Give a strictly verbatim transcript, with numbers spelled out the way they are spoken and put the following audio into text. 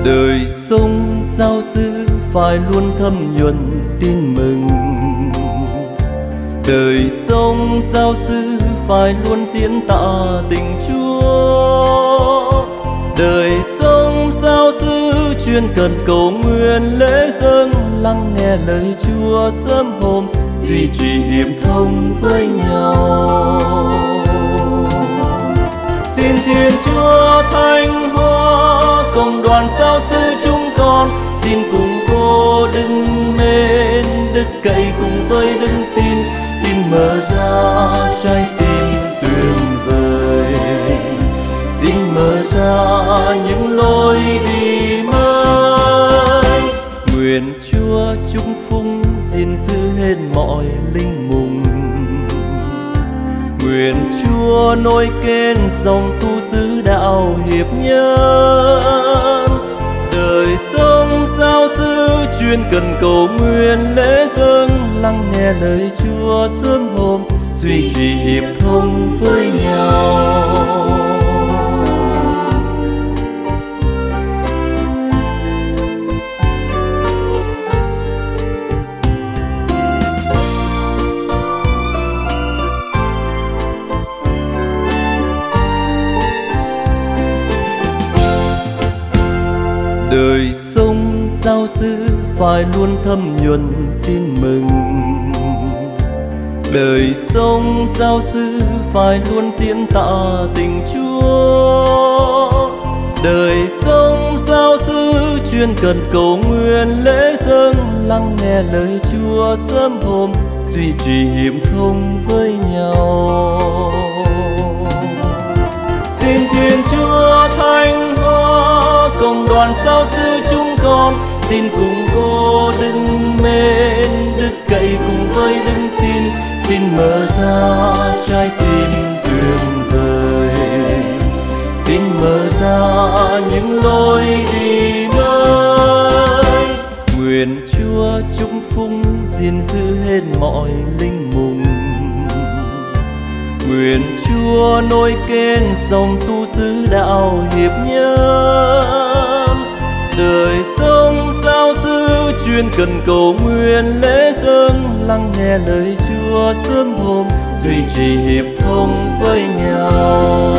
Đời sống giáo sư phải luôn thấm nhuần tin mừng. Đời sống giáo sư phải luôn diễn tả tình Chúa. Đời sống giáo sư chuyên cần cầu nguyện lễ dâng, lắng nghe lời Chúa sớm hôm, duy trì hiệp thông với nhau. Xin Thiên Chúa Thánh Hóa cộng đoàn giáo sư chúng con, xin cùng cô đứng mến đức cậy cùng với đức tin, xin mở ra trái tim tuyệt vời, xin mở ra những lối đi mới. Nguyện Chúa chúc phúc gìn giữ hết mọi linh mùng. Nguyện Chúa nối kết dòng tu sứ đạo hiệp nhân. Đời sống giáo sư chuyên cần cầu nguyện lễ dâng, lắng nghe lời Chúa sớm hôm, duy trì hiệp thông với nhau. Đời sống giáo sư phải luôn thấm nhuần tin mừng. Đời sống giáo sư phải luôn diễn tả tình Chúa. Đời sống giáo sư chuyên cần cầu nguyện lễ dâng, lắng nghe lời Chúa sớm hôm, duy trì hiệp thông với nhau. Xin Thiên Chúa Thánh Hóa cộng đoàn giáo sư chúng con, xin cùng cô đứng mến đức cậy cùng với đức tin, xin mở ra trái tim tuyệt vời, xin mở ra những lối đi mới. Nguyện Chúa chúc phúc gìn giữ hết mọi linh mùng. Nguyện Chúa nối kết dòng tu sứ đạo hiệp nhân. Đời sống giáo sư chuyên cần cầu nguyện lễ dâng, lắng nghe lời Chúa sớm hôm, duy trì hiệp thông với nhau.